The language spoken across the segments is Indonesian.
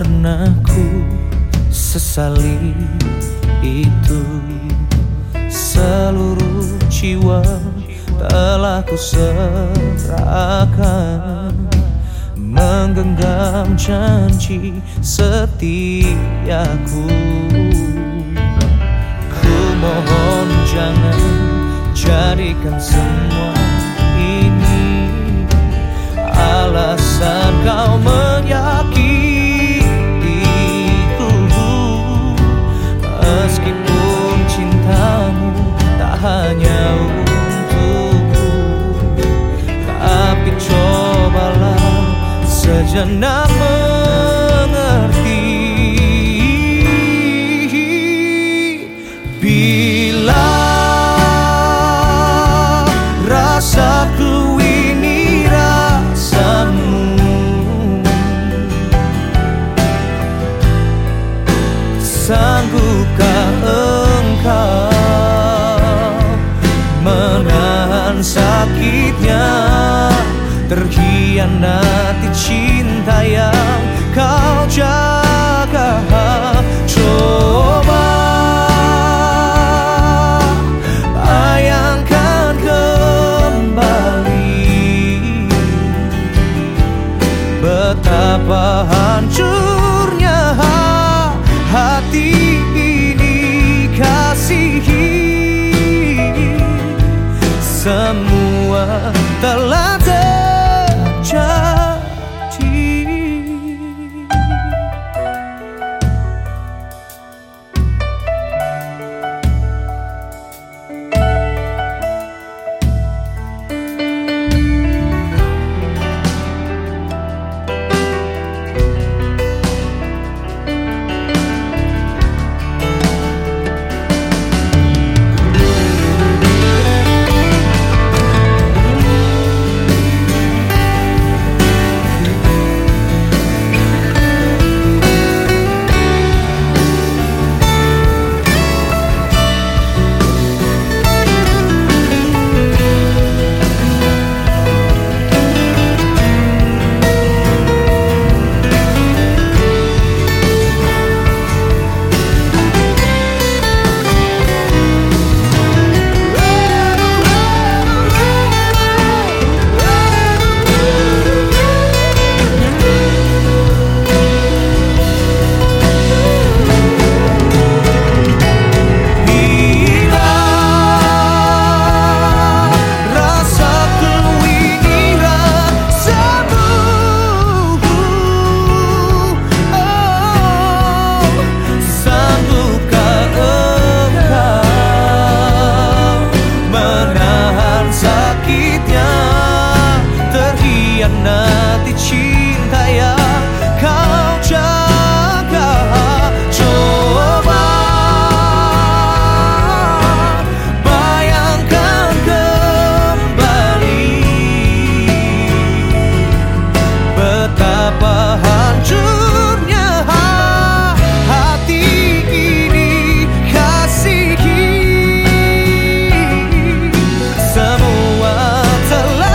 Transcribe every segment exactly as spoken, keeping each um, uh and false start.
pernah ku sesali itu. Seluruh jiwa telah ku serahkan, menggenggam janji setiaku. Ku mohon jangan jadikan semua ini alasan kau menyakitiku. Meskipun cintamu tak hanya untukku, tapi cobalah sejenak mengerti. Bila rasaku ini rasamu, sanggupkah engkau menahan sakitnya terhianati cinta yang kau jaga? Coba bayangkan kembali betapa hancurnya hati ini kasihi. Semua telah terjadi. Nanti cinta yang kau jaga. Coba bayangkan kembali betapa hancurnya hati ini kasihi. Semua telah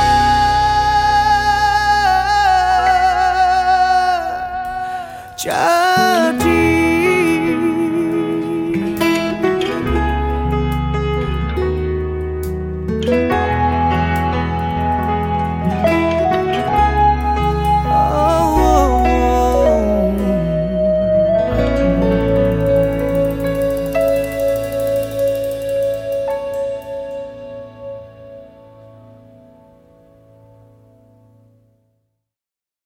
just